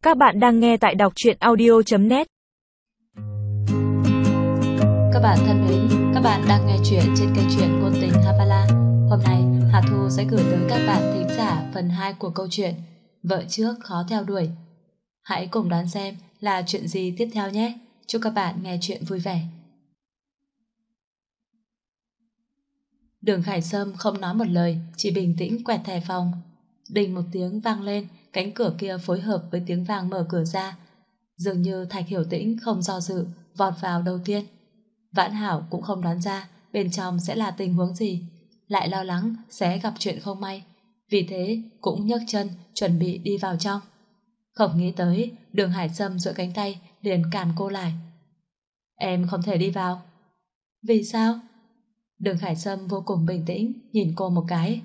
Các bạn đang nghe tại đọc truyện audio.net. Các bạn thân mến, các bạn đang nghe chuyện trên kênh truyện Ngôn Tình Havala. Hôm nay, Hà Thu sẽ gửi tới các bạn thính giả phần 2 của câu chuyện Vợ trước khó theo đuổi. Hãy cùng đón xem là chuyện gì tiếp theo nhé. Chúc các bạn nghe chuyện vui vẻ. Đường Khải Sâm không nói một lời, chỉ bình tĩnh quẹt thẻ phòng. Đinh một tiếng vang lên, cánh cửa kia phối hợp với tiếng vang mở cửa ra. Dường như Thạch Hiểu Tĩnh không do dự, vọt vào đầu tiên. Vãn Hảo cũng không đoán ra bên trong sẽ là tình huống gì, lại lo lắng sẽ gặp chuyện không may, vì thế cũng nhấc chân chuẩn bị đi vào trong. Không nghĩ tới Đường Hải Sâm duỗi cánh tay liền cản cô lại. Em không thể đi vào. Vì sao? Đường Hải Sâm vô cùng bình tĩnh nhìn cô một cái.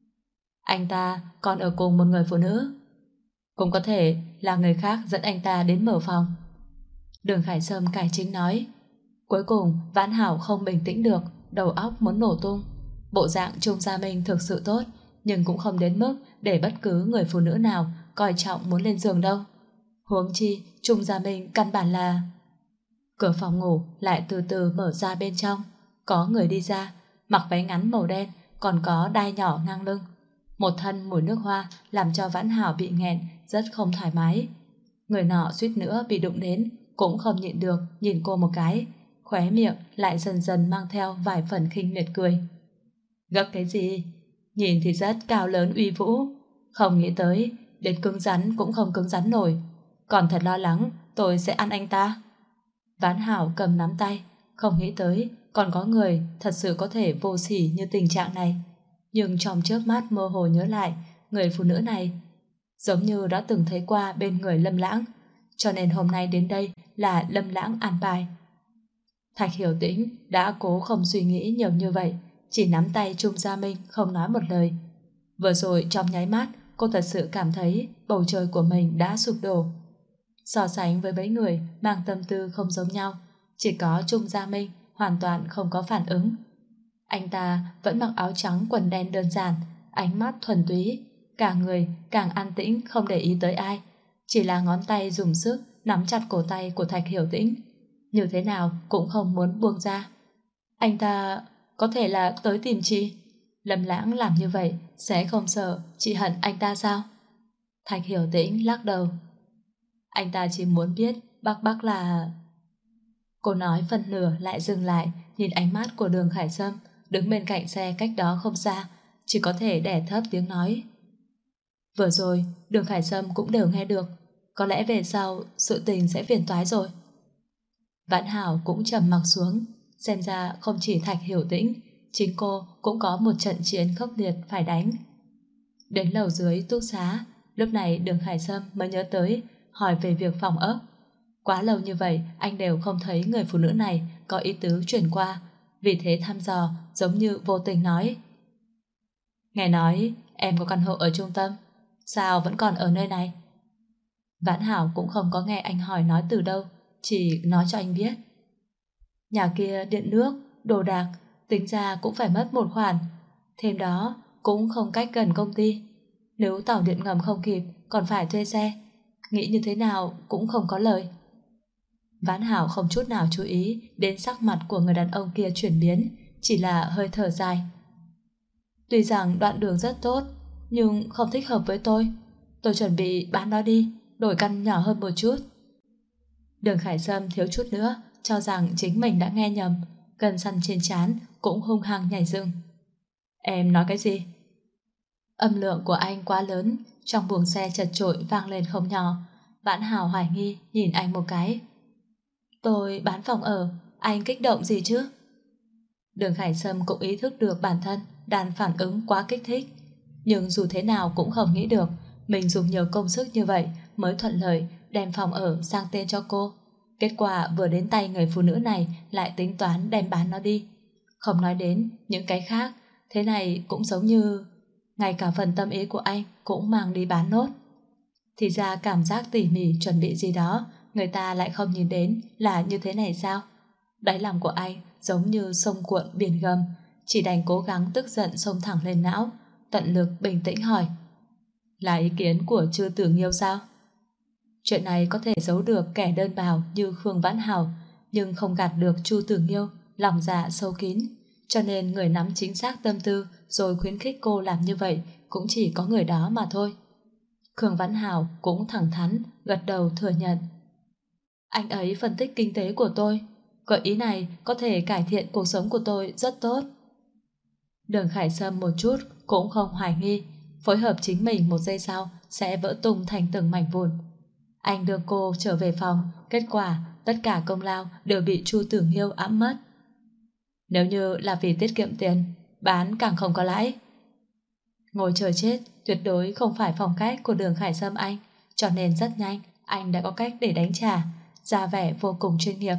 Anh ta còn ở cùng một người phụ nữ, cũng có thể là người khác dẫn anh ta đến mở phòng. Đường Khải Sâm cải chính nói. Cuối cùng Vãn Hảo không bình tĩnh được, đầu óc muốn nổ tung. Bộ dạng Trung Gia Minh thực sự tốt, nhưng cũng không đến mức để bất cứ người phụ nữ nào coi trọng muốn lên giường đâu. Huống chi Trung Gia Minh căn bản là... Cửa phòng ngủ lại từ từ mở ra, bên trong có người đi ra, mặc váy ngắn màu đen, còn có đai nhỏ ngang lưng. Một thân mùi nước hoa làm cho Vãn Hảo bị nghẹn, rất không thoải mái. Người nọ suýt nữa bị đụng đến, cũng không nhịn được nhìn cô một cái, khóe miệng lại dần dần mang theo vài phần khinh miệt cười. Gấp cái gì? Nhìn thì rất cao lớn uy vũ, không nghĩ tới đến cứng rắn cũng không cứng rắn nổi, còn thật lo lắng tôi sẽ ăn anh ta. Vãn Hảo cầm nắm tay, không nghĩ tới còn có người thật sự có thể vô sỉ như tình trạng này. Nhưng trong chớp mắt mơ hồ nhớ lại người phụ nữ này giống như đã từng thấy qua bên người Lâm Lãng, cho nên hôm nay đến đây là Lâm Lãng an bài. Thạch Hiểu Tĩnh đã cố không suy nghĩ nhiều như vậy, chỉ nắm tay Trung Gia Minh không nói một lời. Vừa rồi trong nháy mắt cô thật sự cảm thấy bầu trời của mình đã sụp đổ. So sánh với mấy người mang tâm tư không giống nhau, chỉ có Trung Gia Minh hoàn toàn không có phản ứng. Anh ta vẫn mặc áo trắng quần đen đơn giản, ánh mắt thuần túy, cả người càng an tĩnh không để ý tới ai, chỉ là ngón tay dùng sức nắm chặt cổ tay của Thạch Hiểu Tĩnh, như thế nào cũng không muốn buông ra. Anh ta có thể là tới tìm chị? Lâm Lãng làm như vậy sẽ không sợ chị hận anh ta sao? Thạch Hiểu Tĩnh lắc đầu. Anh ta chỉ muốn biết bác là... Cô nói phần nửa lại dừng lại, nhìn ánh mắt của Đường Khải Sâm đứng bên cạnh xe cách đó không xa, chỉ có thể đè thấp tiếng nói. Vừa rồi Đường Khải Sâm cũng đều nghe được, có lẽ về sau sự tình sẽ phiền toái rồi. Vãn Hảo cũng trầm mặc xuống, xem ra không chỉ Thạch Hiểu Tĩnh, chính cô cũng có một trận chiến khốc liệt phải đánh. Đến lầu dưới túc xá, lúc này Đường Khải Sâm mới nhớ tới hỏi về việc phòng ốc. Quá lâu như vậy anh đều không thấy người phụ nữ này có ý tứ chuyển qua, vì thế thăm dò giống như vô tình nói. Nghe nói em có căn hộ ở trung tâm, sao vẫn còn ở nơi này? Vãn Hảo cũng không có nghe anh hỏi nói từ đâu, chỉ nói cho anh biết. Nhà kia điện nước, đồ đạc, tính ra cũng phải mất một khoản. Thêm đó cũng không cách gần công ty. Nếu tàu điện ngầm không kịp, còn phải thuê xe. Nghĩ như thế nào cũng không có lời. Vãn Hảo không chút nào chú ý đến sắc mặt của người đàn ông kia chuyển biến, chỉ là hơi thở dài. Tuy rằng đoạn đường rất tốt, nhưng không thích hợp với tôi. Tôi chuẩn bị bán nó đi, đổi căn nhỏ hơn một chút. Đường Khải Sâm thiếu chút nữa cho rằng chính mình đã nghe nhầm, gân xăn trên trán cũng hung hăng nhảy dựng. Em nói cái gì? Âm lượng của anh quá lớn, trong buồng xe chật chội vang lên không nhỏ. Vãn Hảo hoài nghi nhìn anh một cái. Tôi bán phòng ở, anh kích động gì chứ? Đường Khải Sâm cũng ý thức được bản thân đang phản ứng quá kích thích, nhưng dù thế nào cũng không nghĩ được mình dùng nhiều công sức như vậy mới thuận lợi đem phòng ở sang tên cho cô. Kết quả vừa đến tay người phụ nữ này lại tính toán đem bán nó đi. Không nói đến những cái khác, thế này cũng giống như ngay cả phần tâm ý của anh cũng mang đi bán nốt. Thì ra cảm giác tỉ mỉ chuẩn bị gì đó người ta lại không nhìn đến là như thế này sao? Đáy lòng của anh giống như sông cuộn biển gầm, chỉ đành cố gắng tức giận xông thẳng lên não, tận lực bình tĩnh hỏi. Là ý kiến của Trư Tử Nghiêu sao? Chuyện này có thể giấu được kẻ đơn bào như Khương Vãn Hảo, nhưng không gạt được Chu Tử Nghiêu, lòng dạ sâu kín. Cho nên người nắm chính xác tâm tư rồi khuyến khích cô làm như vậy cũng chỉ có người đó mà thôi. Khương Vãn Hảo cũng thẳng thắn, gật đầu thừa nhận. Anh ấy phân tích kinh tế của tôi, gợi ý này có thể cải thiện cuộc sống của tôi rất tốt. Đường Khải Sâm một chút cũng không hoài nghi, phối hợp chính mình một giây sau sẽ vỡ tung thành từng mảnh vụn. Anh đưa cô trở về phòng, kết quả tất cả công lao đều bị Chu Tử Nghiêu ẵm mất. Nếu như là vì tiết kiệm tiền, bán càng không có lãi. Ngồi chờ chết tuyệt đối không phải phong cách của Đường Khải Sâm anh, cho nên rất nhanh anh đã có cách để đánh trả, ra vẻ vô cùng chuyên nghiệp.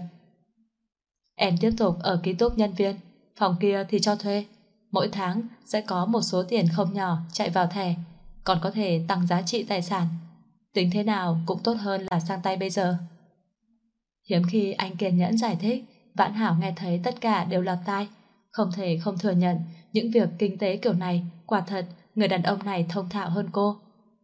Em tiếp tục ở ký túc nhân viên, phòng kia thì cho thuê. Mỗi tháng sẽ có một số tiền không nhỏ chạy vào thẻ, còn có thể tăng giá trị tài sản. Tính thế nào cũng tốt hơn là sang tay bây giờ. Hiếm khi anh kiên nhẫn giải thích, Vãn Hảo nghe thấy tất cả đều lọt tai, không thể không thừa nhận những việc kinh tế kiểu này quả thật người đàn ông này thông thạo hơn cô.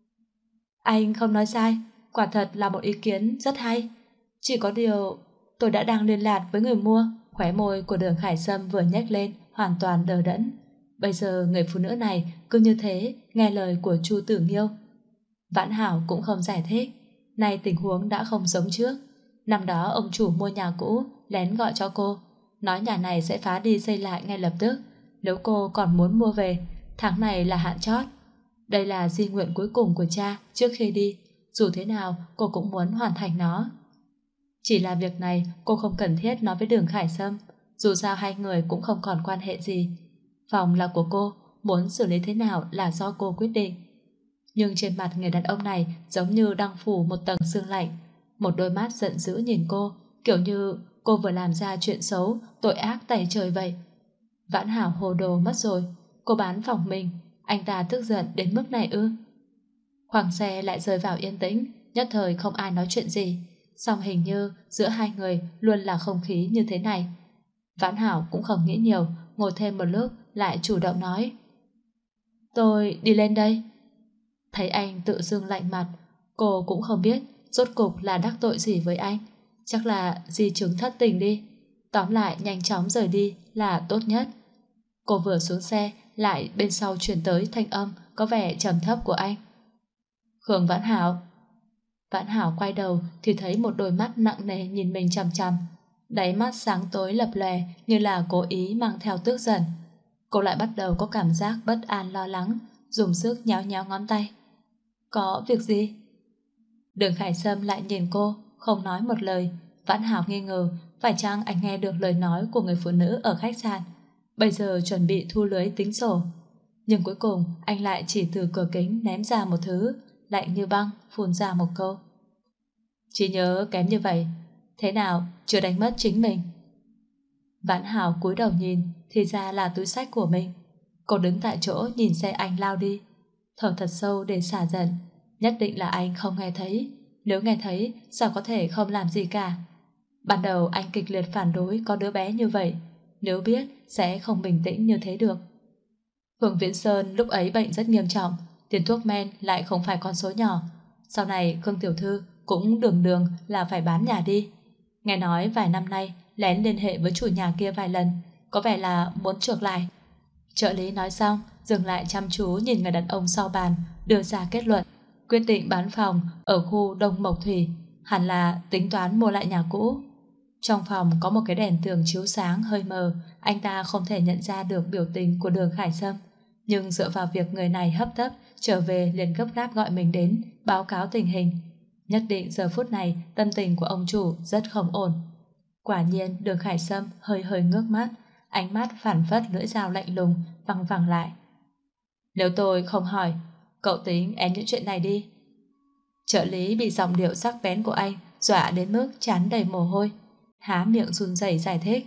Anh không nói sai, quả thật là một ý kiến rất hay. Chỉ có điều tôi đã đang liên lạc với người mua. Khóe môi của Đường Khải Sâm vừa nhếch lên hoàn toàn đờ đẫn. Bây giờ người phụ nữ này cứ như thế nghe lời của Chu Tử Nghiêu. Vãn Hảo cũng không giải thích. Nay tình huống đã không giống trước. Năm đó ông chủ mua nhà cũ lén gọi cho cô, nói nhà này sẽ phá đi xây lại ngay lập tức. Nếu cô còn muốn mua về, tháng này là hạn chót. Đây là di nguyện cuối cùng của cha trước khi đi. Dù thế nào cô cũng muốn hoàn thành nó. Chỉ là việc này cô không cần thiết nói với Đường Khải Sâm. Dù sao hai người cũng không còn quan hệ gì. Phòng là của cô, muốn xử lý thế nào là do cô quyết định. Nhưng trên mặt người đàn ông này giống như đang phủ một tầng sương lạnh. Một đôi mắt giận dữ nhìn cô, kiểu như cô vừa làm ra chuyện xấu, tội ác tày trời vậy. Vãn Hảo hồ đồ mất rồi. Cô bán phòng mình, anh ta tức giận đến mức này ư? Khoang xe lại rơi vào yên tĩnh, nhất thời không ai nói chuyện gì. Song hình như giữa hai người luôn là không khí như thế này. Vãn Hảo cũng không nghĩ nhiều, ngồi thêm một lúc lại chủ động nói. Tôi đi lên đây. Thấy anh tự dưng lạnh mặt, cô cũng không biết rốt cục là đắc tội gì với anh. Chắc là di chứng thất tình đi. Tóm lại nhanh chóng rời đi là tốt nhất. Cô vừa xuống xe, lại bên sau truyền tới thanh âm có vẻ trầm thấp của anh. Khương Vãn Hảo. Vãn Hảo quay đầu thì thấy một đôi mắt nặng nề nhìn mình chằm chằm. Đáy mắt sáng tối lập lòe như là cố ý mang theo tức giận. Cô lại bắt đầu có cảm giác bất an lo lắng, dùng sức nhéo nhéo ngón tay. Có việc gì? Đường Khải Sâm lại nhìn cô, không nói một lời. Vãn Hảo nghi ngờ phải chăng anh nghe được lời nói của người phụ nữ ở khách sạn. Bây giờ chuẩn bị thu lưới tính sổ. Nhưng cuối cùng anh lại chỉ từ cửa kính ném ra một thứ, lạnh như băng, phun ra một câu. Chỉ nhớ kém như vậy, thế nào chưa đánh mất chính mình? Vãn Hảo cúi đầu nhìn, thì ra là túi xách của mình. Cô đứng tại chỗ nhìn xe anh lao đi, thở thật sâu để xả giận. Nhất định là anh không nghe thấy. Nếu nghe thấy sao có thể không làm gì cả. Ban đầu anh kịch liệt phản đối có đứa bé như vậy, nếu biết sẽ không bình tĩnh như thế được. Phường Viễn Sơn lúc ấy bệnh rất nghiêm trọng, tiền thuốc men lại không phải con số nhỏ. Sau này Khương Tiểu Thư cũng đường đường là phải bán nhà đi. Nghe nói vài năm nay lén liên hệ với chủ nhà kia vài lần, có vẻ là muốn chuộc lại. Trợ lý nói xong, dừng lại chăm chú nhìn người đàn ông sau bàn, đưa ra kết luận. Quyết định bán phòng ở khu Đông Mộc Thủy, hẳn là tính toán mua lại nhà cũ. Trong phòng có một cái đèn tường chiếu sáng hơi mờ, anh ta không thể nhận ra được biểu tình của Đường Khải Sâm. Nhưng dựa vào việc người này hấp tấp trở về liền gấp gáp gọi mình đến báo cáo tình hình, nhất định giờ phút này tâm tình của ông chủ rất không ổn. Quả nhiên Đường Khải Sâm hơi hơi ngước mắt, ánh mắt phản phất lưỡi dao lạnh lùng văng vẳng lại. Nếu tôi không hỏi, cậu tính ém những chuyện này đi. Trợ lý bị giọng điệu sắc bén của anh dọa đến mức trán đầy mồ hôi, há miệng run rẩy giải thích.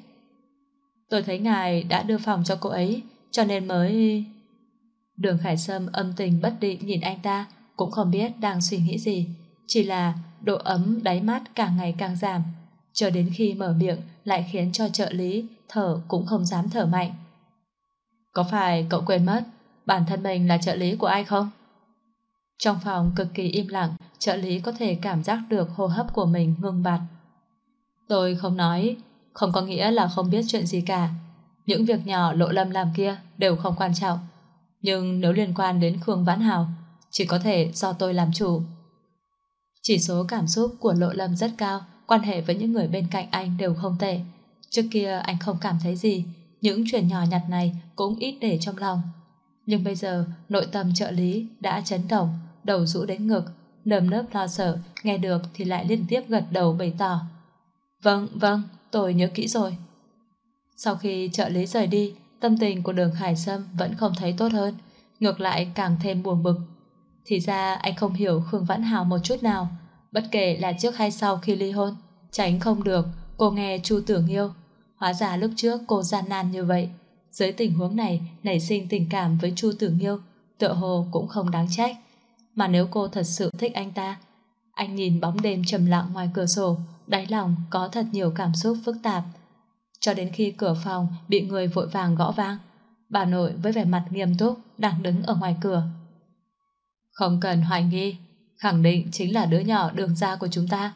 Tôi thấy ngài đã đưa phòng cho cô ấy, cho nên mới... Đường Khải Sâm âm tình bất định nhìn anh ta, cũng không biết đang suy nghĩ gì, chỉ là độ ấm đáy mắt càng ngày càng giảm, cho đến khi mở miệng lại khiến cho trợ lý thở cũng không dám thở mạnh. Có phải cậu quên mất bản thân mình là trợ lý của ai không? Trong phòng cực kỳ im lặng, trợ lý có thể cảm giác được hô hấp của mình ngưng bặt. Tôi không nói, không có nghĩa là không biết chuyện gì cả. Những việc nhỏ Lộ Lâm làm kia đều không quan trọng. Nhưng nếu liên quan đến Khương Vãn Hào, chỉ có thể do tôi làm chủ. Chỉ số cảm xúc của Lộ Lâm rất cao, quan hệ với những người bên cạnh anh đều không tệ. Trước kia anh không cảm thấy gì, những chuyện nhỏ nhặt này cũng ít để trong lòng. Nhưng bây giờ nội tâm trợ lý đã chấn động, đầu rũ đến ngực, nơm nớp lo sợ, nghe được thì lại liên tiếp gật đầu bày tỏ. Vâng, vâng, tôi nhớ kỹ rồi. Sau khi trợ lý rời đi, tâm tình của Đường Khải Sâm vẫn không thấy tốt hơn, ngược lại càng thêm buồn bực. Thì ra anh không hiểu Khương Vãn Hào một chút nào, bất kể là trước hay sau khi ly hôn, tránh không được cô nghe Chu Tưởng yêu. Hóa ra lúc trước cô gian nan như vậy, dưới tình huống này nảy sinh tình cảm với Chu Tưởng yêu, tựa hồ cũng không đáng trách. Mà nếu cô thật sự thích anh ta, anh nhìn bóng đêm trầm lặng ngoài cửa sổ, đáy lòng có thật nhiều cảm xúc phức tạp. Cho đến khi cửa phòng bị người vội vàng gõ vang, bà nội với vẻ mặt nghiêm túc đang đứng ở ngoài cửa. Không cần hoài nghi, khẳng định chính là đứa nhỏ Đường gia của chúng ta.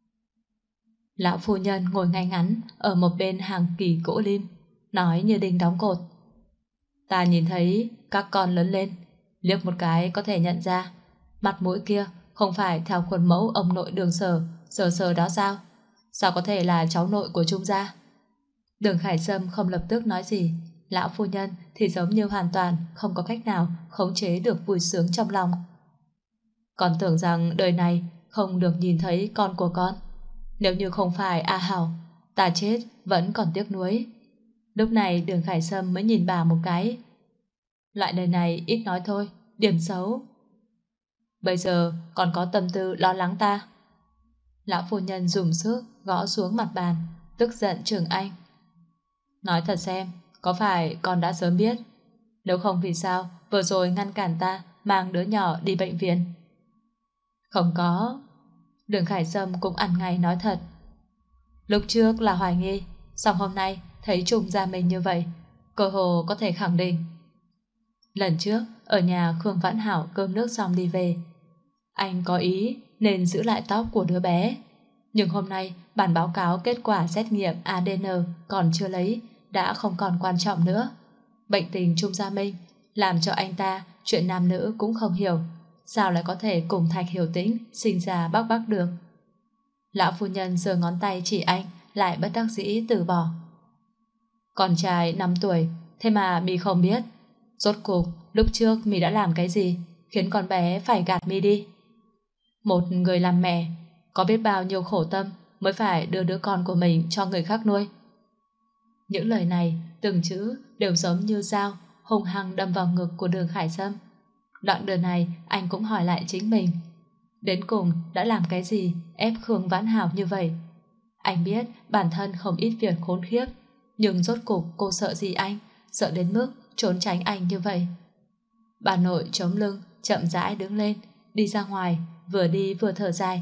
Lão phu nhân ngồi ngay ngắn ở một bên hàng kỳ gỗ lim, nói như đinh đóng cột. Ta nhìn thấy các con lớn lên, liếc một cái có thể nhận ra, mặt mũi kia không phải theo khuôn mẫu ông nội Đường Sở đó sao? Sao có thể là cháu nội của Trung gia? Đường Khải Sâm không lập tức nói gì, lão phu nhân thì giống như hoàn toàn không có cách nào khống chế được vui sướng trong lòng. Con tưởng rằng đời này không được nhìn thấy con của con. Nếu như không phải A Hảo, ta chết vẫn còn tiếc nuối. Lúc này Đường Khải Sâm mới nhìn bà một cái. Loại đời này ít nói thôi, điểm xấu. Bây giờ còn có tâm tư lo lắng ta. Lão phu nhân dùng sức gõ xuống mặt bàn, tức giận chừng anh. Nói thật xem, có phải con đã sớm biết? Nếu không vì sao vừa rồi ngăn cản ta mang đứa nhỏ đi bệnh viện? Không có. Đường Khải Sâm cũng ăn ngay nói thật. Lúc trước là hoài nghi, xong hôm nay thấy Trung gia mình như vậy, cơ hồ có thể khẳng định. Lần trước ở nhà Khương Vãn Hảo cơm nước xong đi về, anh có ý nên giữ lại tóc của đứa bé. Nhưng hôm nay bản báo cáo kết quả xét nghiệm ADN còn chưa lấy, đã không còn quan trọng nữa. Bệnh tình Trung Gia Minh làm cho anh ta chuyện nam nữ cũng không hiểu, sao lại có thể cùng Thạch Hiểu Tĩnh sinh ra bác bác được. Lão phu nhân giơ ngón tay chỉ anh, lại bất đắc dĩ từ bỏ. Con trai 5 tuổi, thế mà mi không biết. Rốt cuộc lúc trước mi đã làm cái gì khiến con bé phải gạt mi đi? Một người làm mẹ có biết bao nhiêu khổ tâm mới phải đưa đứa con của mình cho người khác nuôi. Những lời này từng chữ đều giống như dao hung hăng đâm vào ngực của Đường Khải Sâm. Đoạn đường này anh cũng hỏi lại chính mình, đến cùng đã làm cái gì ép Khương Vãn Hảo như vậy? Anh biết bản thân không ít việc khốn khiếp, nhưng rốt cục cô sợ gì anh, sợ đến mức trốn tránh anh như vậy. Bà nội chống lưng chậm rãi đứng lên, đi ra ngoài, vừa đi vừa thở dài.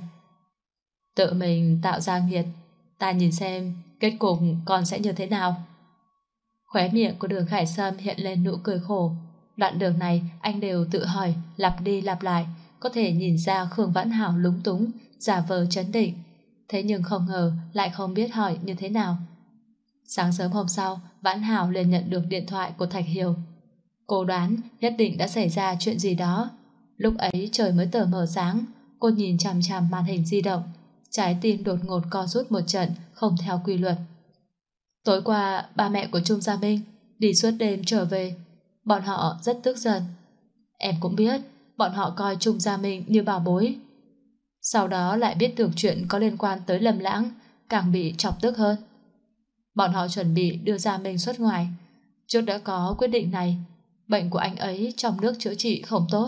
Tự mình tạo ra nghiệt, ta nhìn xem kết cục con sẽ như thế nào. Khóe miệng của Đường Khải Sâm hiện lên nụ cười khổ. Đoạn đường này anh đều tự hỏi, lặp đi lặp lại, có thể nhìn ra Khương Vãn Hảo lúng túng, giả vờ trấn định. Thế nhưng không ngờ lại không biết hỏi như thế nào. Sáng sớm hôm sau, Vãn Hảo liền nhận được điện thoại của Thạch Hiểu. Cô đoán nhất định đã xảy ra chuyện gì đó. Lúc ấy trời mới tờ mờ sáng, cô nhìn chằm chằm màn hình di động, trái tim đột ngột co rút một trận không theo quy luật. Tối qua ba mẹ của Trung Gia Minh đi suốt đêm trở về, bọn họ rất tức giận. Em cũng biết bọn họ coi Trung Gia Minh như bảo bối. Sau đó lại biết được chuyện có liên quan tới Lâm Lãng, càng bị chọc tức hơn. Bọn họ chuẩn bị đưa Gia Minh xuất ngoài. Trước đã có quyết định này, bệnh của anh ấy trong nước chữa trị không tốt.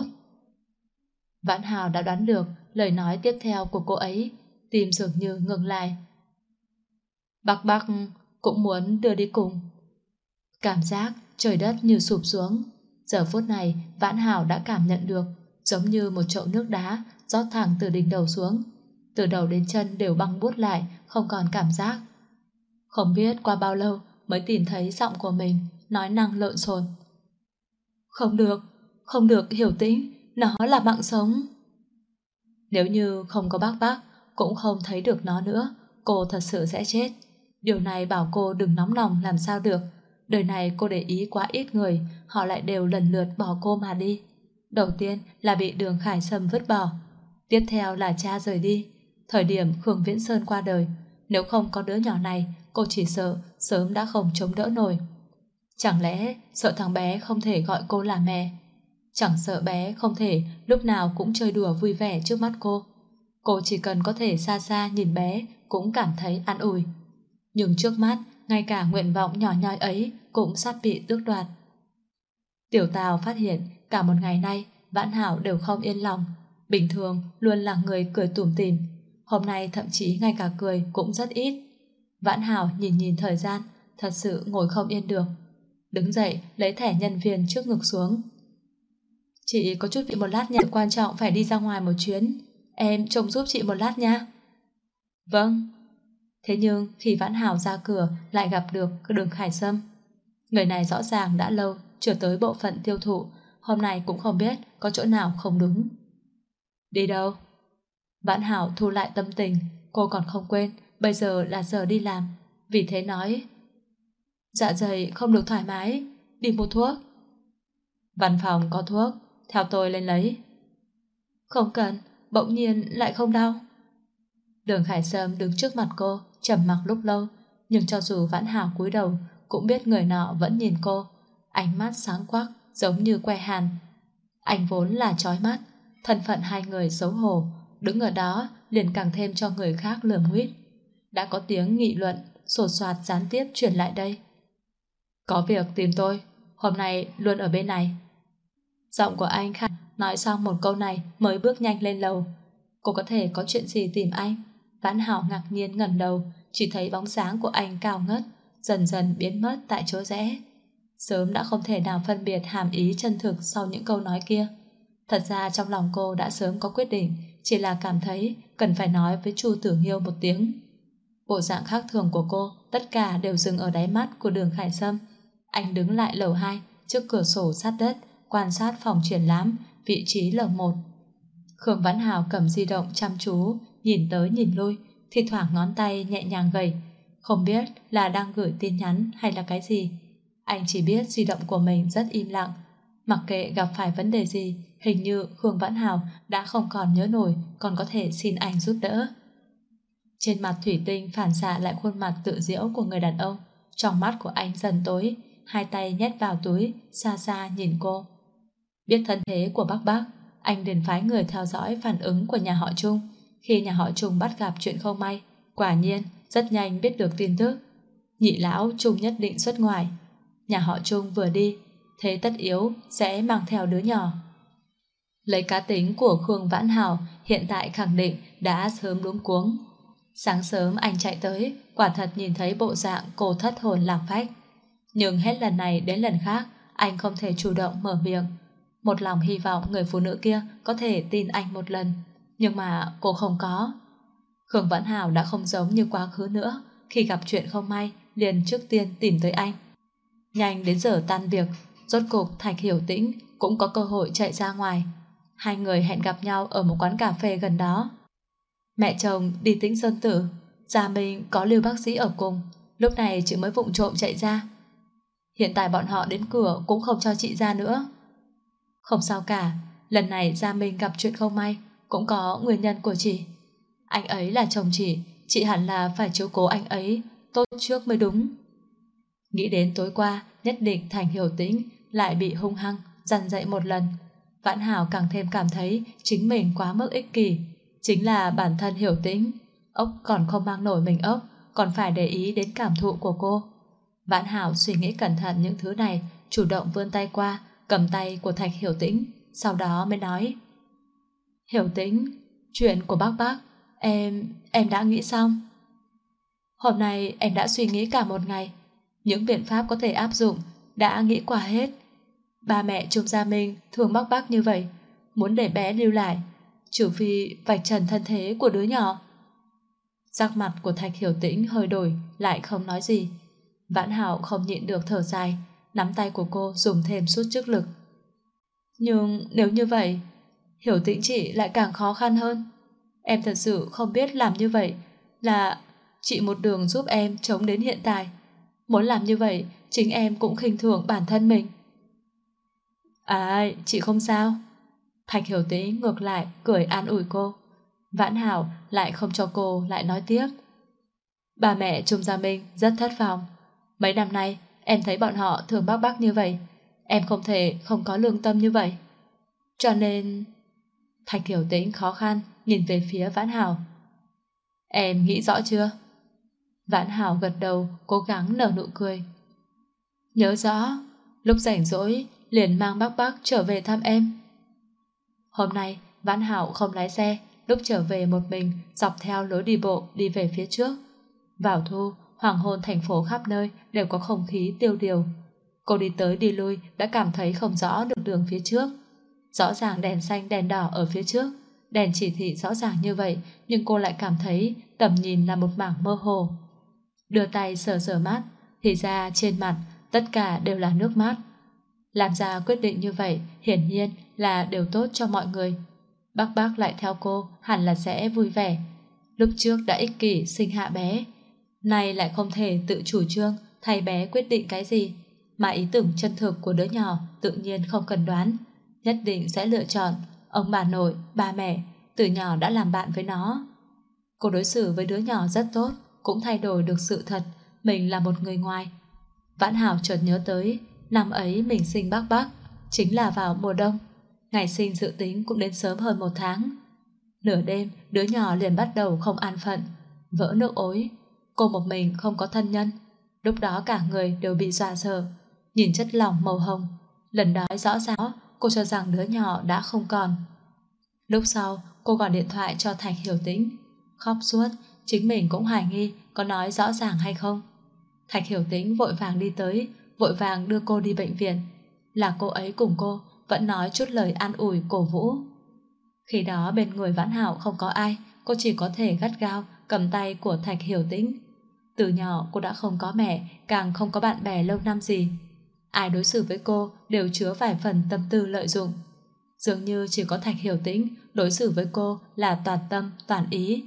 Vãn Hào đã đoán được lời nói tiếp theo của cô ấy, tim dường như ngừng lại. Bác cũng muốn đưa đi cùng. Cảm giác trời đất như sụp xuống. Giờ phút này Vãn Hảo đã cảm nhận được, giống như một chậu nước đá rót thẳng từ đỉnh đầu xuống, từ đầu đến chân đều băng bút lại, không còn cảm giác. Không biết qua bao lâu mới tìm thấy giọng của mình nói năng lộn xộn. Không được, Hiểu Tĩnh, nó là mạng sống. Nếu như không có bác bác, cũng không thấy được nó nữa, cô thật sự sẽ chết. Điều này bảo cô đừng nóng lòng làm sao được. Đời này cô để ý quá ít người, họ lại đều lần lượt bỏ cô mà đi. Đầu tiên là bị Đường Khải Sâm vứt bỏ, tiếp theo là cha rời đi. Thời điểm Khương Viễn Sơn qua đời, nếu không có đứa nhỏ này, cô chỉ sợ sớm đã không chống đỡ nổi. Chẳng lẽ sợ thằng bé không thể gọi cô là mẹ? Chẳng sợ bé không thể lúc nào cũng chơi đùa vui vẻ trước mắt cô. Cô chỉ cần có thể xa xa nhìn bé cũng cảm thấy an ủi. Nhưng trước mắt, ngay cả nguyện vọng nhỏ nhoi ấy cũng sắp bị tước đoạt. Tiểu Tào phát hiện cả một ngày nay Vãn Hảo đều không yên lòng. Bình thường luôn là người cười tủm tỉm, hôm nay thậm chí ngay cả cười cũng rất ít. Vãn Hảo nhìn nhìn thời gian, thật sự ngồi không yên được. Đứng dậy lấy thẻ nhân viên trước ngực xuống. Chị có chút việc một lát nha, quan trọng phải đi ra ngoài một chuyến. Em trông giúp chị một lát nha. Vâng. Thế nhưng khi Vãn Hảo ra cửa lại gặp được Đường Khải Sâm. Người này rõ ràng đã lâu chưa tới bộ phận tiêu thụ, hôm nay cũng không biết có chỗ nào không đúng. Đi đâu? Vãn Hảo thu lại tâm tình, cô còn không quên bây giờ là giờ đi làm, vì thế nói: dạ dày không được thoải mái, đi mua thuốc. Văn phòng có thuốc, theo tôi lên lấy. Không cần, bỗng nhiên lại không đau. Đường Khải Sâm đứng trước mặt cô, trầm mặc lúc lâu, nhưng cho dù Vãn Hảo cúi đầu, cũng biết người nọ vẫn nhìn cô, ánh mắt sáng quắc, giống như que hàn. Anh vốn là chói mắt, thân phận hai người xấu hổ, đứng ở đó liền càng thêm cho người khác lườm nguýt. Đã có tiếng nghị luận, sột soạt gián tiếp truyền lại đây. Có việc tìm tôi, hôm nay luôn ở bên này. Giọng của anh khàn, nói xong một câu này mới bước nhanh lên lầu. Cô có thể có chuyện gì tìm anh? Vãn Hảo ngạc nhiên ngẩng đầu, chỉ thấy bóng dáng của anh cao ngất, dần dần biến mất tại chỗ rẽ. Sớm đã không thể nào phân biệt hàm ý chân thực sau những câu nói kia. Thật ra trong lòng cô đã sớm có quyết định, chỉ là cảm thấy cần phải nói với Chu Tử Nghiêu một tiếng. Bộ dạng khác thường của cô tất cả đều dừng ở đáy mắt của Đường Khải Sâm. Anh đứng lại lầu 2 trước cửa sổ sát đất, quan sát phòng triển lãm, vị trí lầu 1. Khương Vãn Hảo cầm di động chăm chú, nhìn tới nhìn lui, thi thoảng ngón tay nhẹ nhàng gẩy, không biết là đang gửi tin nhắn hay là cái gì. Anh chỉ biết di động của mình rất im lặng. Mặc kệ gặp phải vấn đề gì, hình như Khương Vãn Hảo đã không còn nhớ nổi còn có thể xin anh giúp đỡ. Trên mặt thủy tinh phản xạ lại khuôn mặt tự diễu của người đàn ông. Trong mắt của anh dần tối, hai tay nhét vào túi, xa xa nhìn cô. Biết thân thế của bác bác, anh liền phái người theo dõi phản ứng của nhà họ Trung. Khi nhà họ Trung bắt gặp chuyện không may, quả nhiên rất nhanh biết được tin tức. Nhị lão Trung nhất định xuất ngoại. Nhà họ Trung vừa đi, thế tất yếu sẽ mang theo đứa nhỏ. Lấy cá tính của Khương Vãn Hảo, hiện tại khẳng định đã sớm luống cuống. Sáng sớm anh chạy tới, quả thật nhìn thấy bộ dạng cô thất hồn lạc phách. Nhưng hết lần này đến lần khác, anh không thể chủ động mở miệng. Một lòng hy vọng người phụ nữ kia có thể tin anh một lần, nhưng mà cô không có. Khương Vãn Hảo đã không giống như quá khứ nữa, khi gặp chuyện không may liền trước tiên tìm tới anh. Nhanh đến giờ tan việc, rốt cục Thạch Hiểu Tĩnh cũng có cơ hội chạy ra ngoài. Hai người hẹn gặp nhau ở một quán cà phê gần đó. Mẹ chồng đi Tĩnh Sơn Tử, gia mình có Lưu bác sĩ ở cùng, lúc này chị mới vụng trộm chạy ra. Hiện tại bọn họ đến cửa cũng không cho chị ra nữa. Không sao cả, lần này Gia Minh gặp chuyện không may cũng có nguyên nhân của chị. Anh ấy là chồng chị hẳn là phải chiếu cố anh ấy tốt trước mới đúng. Nghĩ đến tối qua nhất định Thành Hiểu Tĩnh lại bị hung hăng dằn dậy một lần, Vãn Hảo càng thêm cảm thấy chính mình quá mức ích kỷ. Chính là bản thân Hiểu Tĩnh, ốc còn không mang nổi mình ốc, còn phải để ý đến cảm thụ của cô. Vãn Hảo suy nghĩ cẩn thận những thứ này, chủ động vươn tay qua, cầm tay của Thạch Hiểu Tĩnh, sau đó mới nói: Hiểu Tĩnh, chuyện của bác, em đã nghĩ xong. Hôm nay em đã suy nghĩ cả một ngày, những biện pháp có thể áp dụng đã nghĩ qua hết. Ba mẹ Trung Gia Minh thương bác như vậy, muốn để bé lưu lại, trừ phi vạch trần thân thế của đứa nhỏ. Sắc mặt của Thạch Hiểu Tĩnh hơi đổi, lại không nói gì. Vãn Hảo không nhịn được thở dài, nắm tay của cô dùng thêm chút sức lực. Nhưng nếu như vậy, Hiểu Tĩnh chị lại càng khó khăn hơn. Em thật sự không biết làm như vậy là chị một đường giúp em chống đến hiện tại. Muốn làm như vậy, chính em cũng khinh thường bản thân mình. À, chị không sao. Thạch Hiểu Tĩnh ngược lại cười an ủi cô. Vãn Hảo lại không cho cô lại nói tiếp. Ba mẹ Trung Gia Minh rất thất vọng. Mấy năm nay em thấy bọn họ thường bác bác như vậy. Em không thể không có lương tâm như vậy. Cho nên... Thạch Hiểu Tĩnh khó khăn nhìn về phía Vãn Hảo. Em nghĩ rõ chưa? Vãn Hảo gật đầu cố gắng nở nụ cười. Nhớ rõ, lúc rảnh rỗi liền mang bác bác trở về thăm em. Hôm nay Vãn Hảo không lái xe, lúc trở về một mình dọc theo lối đi bộ đi về phía trước. Vào thu, hoàng hôn thành phố khắp nơi đều có không khí tiêu điều. Cô đi tới đi lui đã cảm thấy không rõ được đường phía trước. Rõ ràng đèn xanh đèn đỏ ở phía trước, đèn chỉ thị rõ ràng như vậy, nhưng cô lại cảm thấy tầm nhìn là một mảng mơ hồ. Đưa tay sờ sờ mắt, thì ra trên mặt tất cả đều là nước mắt. Làm ra quyết định như vậy hiển nhiên là đều tốt cho mọi người. Bác lại theo cô hẳn là sẽ vui vẻ. Lúc trước đã ích kỷ sinh hạ bé, nay lại không thể tự chủ trương thay bé quyết định cái gì, mà ý tưởng chân thực của đứa nhỏ tự nhiên không cần đoán, nhất định sẽ lựa chọn ông bà nội, ba mẹ từ nhỏ đã làm bạn với nó. Cô đối xử với đứa nhỏ rất tốt, cũng thay đổi được sự thật mình là một người ngoài. Vãn Hảo chợt nhớ tới năm ấy mình sinh bác chính là vào mùa đông. Ngày sinh dự tính cũng đến sớm hơn 1 tháng. Nửa đêm đứa nhỏ liền bắt đầu không an phận, vỡ nước ối. Cô một mình không có thân nhân, lúc đó cả người đều bị dọa sợ. Nhìn chất lỏng màu hồng, lần đó rõ ràng cô cho rằng đứa nhỏ đã không còn. Lúc sau cô gọi điện thoại cho Thạch Hiểu Tĩnh, khóc suốt, chính mình cũng hoài nghi có nói rõ ràng hay không. Thạch Hiểu Tĩnh vội vàng đi tới, vội vàng đưa cô đi bệnh viện. Là cô ấy cùng cô vẫn nói chút lời an ủi cổ vũ. Khi đó bên người Vãn Hảo không có ai, cô chỉ có thể gắt gao cầm tay của Thạch Hiểu Tĩnh. Từ nhỏ cô đã không có mẹ, càng không có bạn bè lâu năm gì. Ai đối xử với cô đều chứa vài phần tâm tư lợi dụng. Dường như chỉ có Thạch Hiểu Tĩnh đối xử với cô là toàn tâm, toàn ý.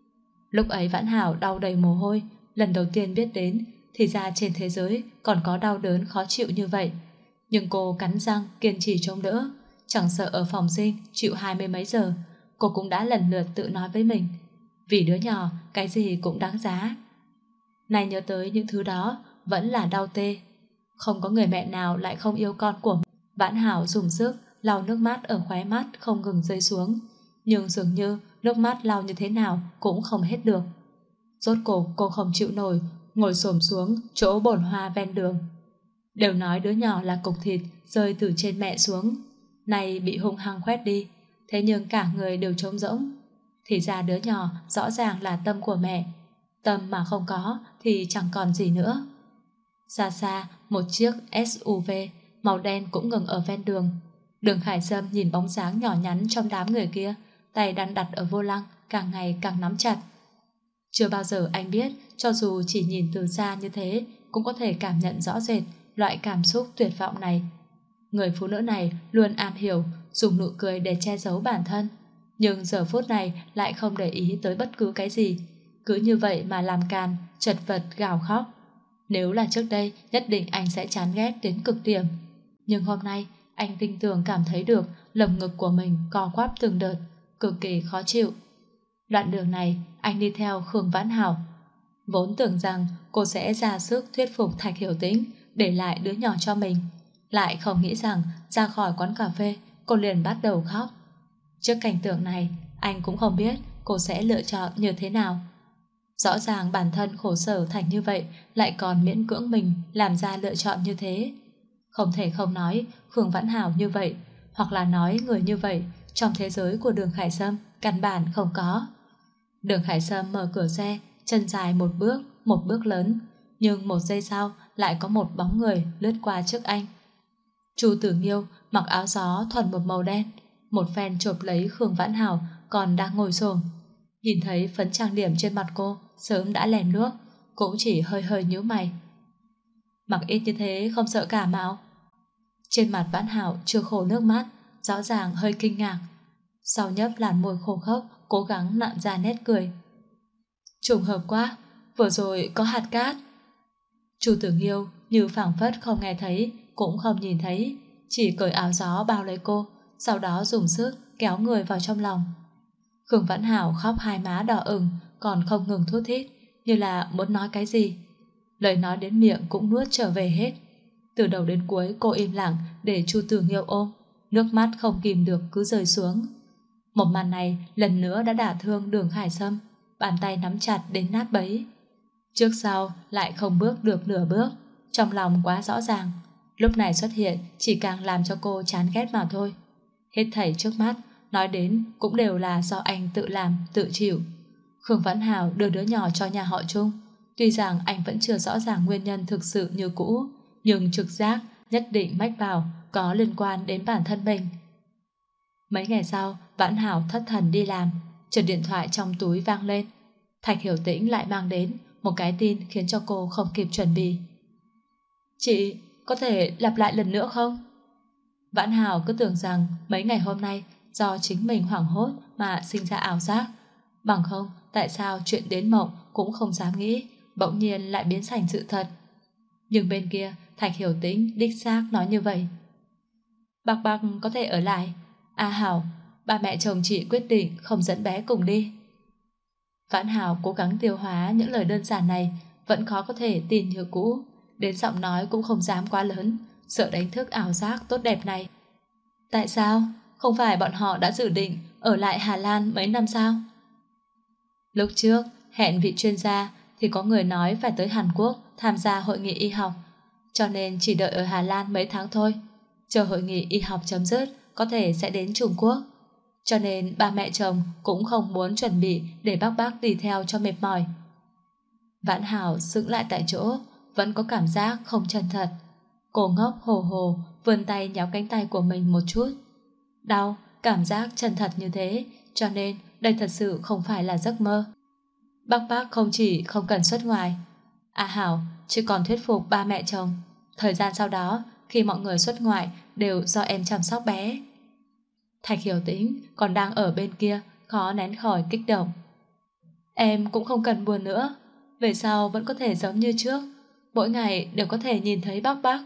Lúc ấy Vãn Hảo đau đầy mồ hôi, lần đầu tiên biết đến thì ra trên thế giới còn có đau đớn khó chịu như vậy. Nhưng cô cắn răng kiên trì chống đỡ, chẳng sợ ở phòng sinh chịu 20 mấy giờ. Cô cũng đã lần lượt tự nói với mình, vì đứa nhỏ cái gì cũng đáng giá. Này nhớ tới những thứ đó vẫn là đau tê. Không có người mẹ nào lại không yêu con của mình. Vãn Hảo dùng sức lau nước mắt ở khóe mắt không ngừng rơi xuống, nhưng dường như nước mắt lau như thế nào cũng không hết được. Rốt cuộc cô không chịu nổi, ngồi xổm xuống chỗ bồn hoa ven đường. Đều nói đứa nhỏ là cục thịt rơi từ trên mẹ xuống, này bị hung hăng khoét đi, thế nhưng cả người đều trống rỗng. Thì ra đứa nhỏ rõ ràng là tâm của mẹ, tâm mà không có thì chẳng còn gì nữa. Xa xa một chiếc SUV màu đen cũng ngừng ở ven đường. Đường Khải Sâm nhìn bóng dáng nhỏ nhắn trong đám người kia, tay đang đặt ở vô lăng càng ngày càng nắm chặt. Chưa bao giờ anh biết, cho dù chỉ nhìn từ xa như thế cũng có thể cảm nhận rõ rệt loại cảm xúc tuyệt vọng này. Người phụ nữ này luôn am hiểu dùng nụ cười để che giấu bản thân, nhưng giờ phút này lại không để ý tới bất cứ cái gì, cứ như vậy mà làm càn, chật vật gào khóc. Nếu là trước đây nhất định anh sẽ chán ghét đến cực điểm, nhưng hôm nay anh tinh tường cảm thấy được lồng ngực của mình co quắp từng đợt, cực kỳ khó chịu. Đoạn đường này anh đi theo Khương Vãn Hảo, vốn tưởng rằng cô sẽ ra sức thuyết phục Thạch Hiểu Tĩnh để lại đứa nhỏ cho mình, lại không nghĩ rằng ra khỏi quán cà phê cô liền bắt đầu khóc. Trước cảnh tượng này anh cũng không biết cô sẽ lựa chọn như thế nào. Rõ ràng bản thân khổ sở thành như vậy, lại còn miễn cưỡng mình làm ra lựa chọn như thế. Không thể không nói Khương Vãn Hảo như vậy, hoặc là nói người như vậy trong thế giới của Đường Khải Sâm căn bản không có. Đường Khải Sâm mở cửa xe, chân dài một bước lớn, nhưng một giây sau lại có một bóng người lướt qua trước anh. Chu Tử Nghiêu mặc áo gió thuần một màu đen, một phen chộp lấy Khương Vãn Hảo còn đang ngồi xổm. Nhìn thấy phấn trang điểm trên mặt cô sớm đã lèn nước, cũng chỉ hơi hơi nhíu mày. Mặc ít như thế không sợ cả mạo? Trên mặt Vãn Hảo chưa khô nước mắt, rõ ràng hơi kinh ngạc. Sau nhấp làn môi khô khốc, cố gắng nặn ra nét cười. Trùng hợp quá, vừa rồi có hạt cát. Chu Tử Nghiêu như phảng phất không nghe thấy, cũng không nhìn thấy, chỉ cởi áo gió bao lấy cô, sau đó dùng sức kéo người vào trong lòng. Khương Vãn Hảo khóc hai má đỏ ửng, còn không ngừng thút thít, như là muốn nói cái gì. Lời nói đến miệng cũng nuốt trở về hết. Từ đầu đến cuối cô im lặng để Chu Tử Nghiêu ôm, nước mắt không kìm được cứ rơi xuống. Một màn này lần nữa đã đả thương Đường Khải Sâm, bàn tay nắm chặt đến nát bấy. Trước sau lại không bước được nửa bước, trong lòng quá rõ ràng. Lúc này xuất hiện chỉ càng làm cho cô chán ghét mà thôi. Hết thảy trước mắt, nói đến cũng đều là do anh tự làm, tự chịu. Khương Vãn Hảo đưa đứa nhỏ cho nhà họ Trung. Tuy rằng anh vẫn chưa rõ ràng nguyên nhân thực sự như cũ, nhưng trực giác nhất định mách vào có liên quan đến bản thân mình. Mấy ngày sau, Vãn Hảo thất thần đi làm, chợt điện thoại trong túi vang lên. Thạch Hiểu Tĩnh lại mang đến một cái tin khiến cho cô không kịp chuẩn bị. Chị có thể lặp lại lần nữa không? Vãn Hảo cứ tưởng rằng mấy ngày hôm nay do chính mình hoảng hốt mà sinh ra ảo giác. Bằng không, tại sao chuyện đến mộng cũng không dám nghĩ, bỗng nhiên lại biến thành sự thật. Nhưng bên kia, Thạch Hiểu Tĩnh đích xác nói như vậy. Bạc Bạc có thể ở lại. A Hảo, ba mẹ chồng chị quyết định không dẫn bé cùng đi. Vãn Hảo cố gắng tiêu hóa những lời đơn giản này, vẫn khó có thể tin như cũ, đến giọng nói cũng không dám quá lớn, sợ đánh thức ảo giác tốt đẹp này. Tại sao? Không phải bọn họ đã dự định ở lại Hà Lan mấy năm sao? Lúc trước, hẹn vị chuyên gia thì có người nói phải tới Hàn Quốc tham gia hội nghị y học, cho nên chỉ đợi ở Hà Lan mấy tháng thôi. Chờ hội nghị y học chấm dứt, có thể sẽ đến Trung Quốc. Cho nên ba mẹ chồng cũng không muốn chuẩn bị để bác đi theo cho mệt mỏi. Vãn Hảo sững lại tại chỗ, vẫn có cảm giác không chân thật. Cô ngốc hồ hồ vươn tay nhéo cánh tay của mình một chút. Đau, cảm giác chân thật như thế, cho nên đây thật sự không phải là giấc mơ. Bác không chỉ không cần xuất ngoài. À Hảo, chứ còn thuyết phục ba mẹ chồng. Thời gian sau đó, khi mọi người xuất ngoại đều do em chăm sóc bé. Thạch Hiểu Tĩnh còn đang ở bên kia, khó nén khỏi kích động. Em cũng không cần buồn nữa, về sau vẫn có thể giống như trước, mỗi ngày đều có thể nhìn thấy bác.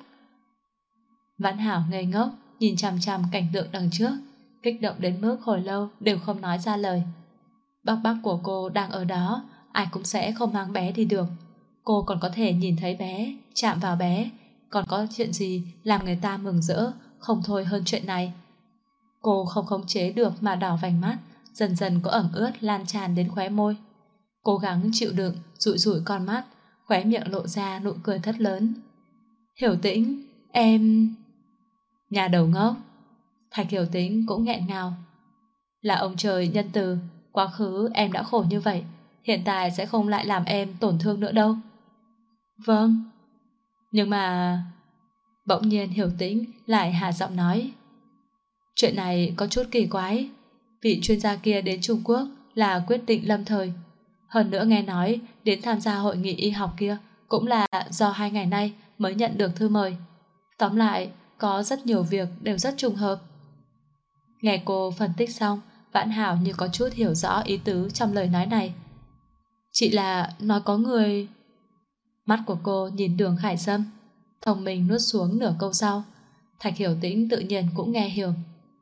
Vãn Hảo ngây ngốc nhìn chằm chằm cảnh tượng đằng trước, kích động đến mức hồi lâu đều không nói ra lời. Bác của cô đang ở đó, ai cũng sẽ không mang bé đi được. Cô còn có thể nhìn thấy bé, chạm vào bé, còn có chuyện gì làm người ta mừng rỡ không thôi hơn chuyện này. Cô không khống chế được mà đỏ vành mắt, dần dần có ẩm ướt lan tràn đến khóe môi. Cố gắng chịu đựng, dụi dụi con mắt, khóe miệng lộ ra nụ cười thất lớn. Hiểu Tĩnh, em... Nhà đầu ngốc. Thạch Hiểu Tĩnh cũng nghẹn ngào. Là ông trời nhân từ, quá khứ em đã khổ như vậy, hiện tại sẽ không lại làm em tổn thương nữa đâu. Vâng. Nhưng mà... Bỗng nhiên Hiểu Tĩnh lại hạ giọng nói. Chuyện này có chút kỳ quái. Vị chuyên gia kia đến Trung Quốc là quyết định lâm thời. Hơn nữa nghe nói đến tham gia hội nghị y học kia cũng là do 2 ngày nay mới nhận được thư mời. Tóm lại, có rất nhiều việc đều rất trùng hợp. Nghe cô phân tích xong, Vãn Hảo như có chút hiểu rõ ý tứ trong lời nói này. Chị là nói có người... Mắt của cô nhìn Đường Khải Sâm, thông minh nuốt xuống nửa câu sau. Thạch Hiểu Tĩnh tự nhiên cũng nghe hiểu.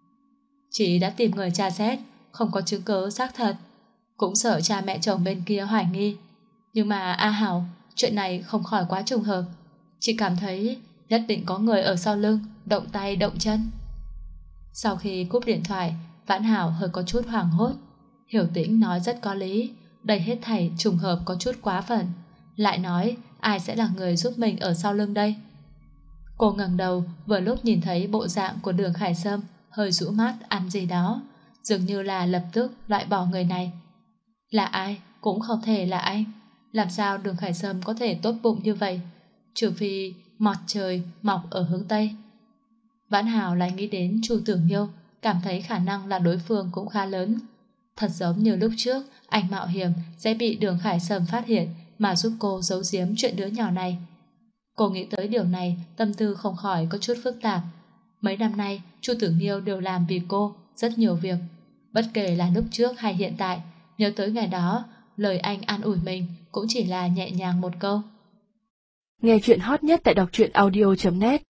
Chị đã tìm người tra xét, không có chứng cứ xác thật, cũng sợ cha mẹ chồng bên kia hoài nghi. Nhưng mà A Hảo, chuyện này không khỏi quá trùng hợp. Chị cảm thấy nhất định có người ở sau lưng động tay động chân. Sau khi cúp điện thoại, Vãn Hảo hơi có chút hoảng hốt. Hiểu Tĩnh nói rất có lý, đây hết thảy trùng hợp có chút quá phận. Lại nói ai sẽ là người giúp mình ở sau lưng đây? Cô ngẩng đầu vừa lúc nhìn thấy bộ dạng của Đường Khải Sâm hơi rũ mắt ăn gì đó, dường như là lập tức loại bỏ người này. Là ai cũng không thể là anh. Làm sao Đường Khải Sâm có thể tốt bụng như vậy? Trừ phi mặt trời mọc ở hướng Tây. Vãn Hảo lại nghĩ đến Chu Tử Nghiêu, cảm thấy khả năng là đối phương cũng khá lớn. Thật giống như lúc trước anh mạo hiểm sẽ bị Đường Khải Sâm phát hiện mà giúp cô giấu giếm chuyện đứa nhỏ này. Cô nghĩ tới điều này, tâm tư không khỏi có chút phức tạp. Mấy năm nay Chu Tử Nghiêu đều làm vì cô rất nhiều việc. Bất kể là lúc trước hay hiện tại, nhớ tới ngày đó, lời anh an ủi mình cũng chỉ là nhẹ nhàng một câu. Nghe chuyện hot nhất tại đọc truyện audio.net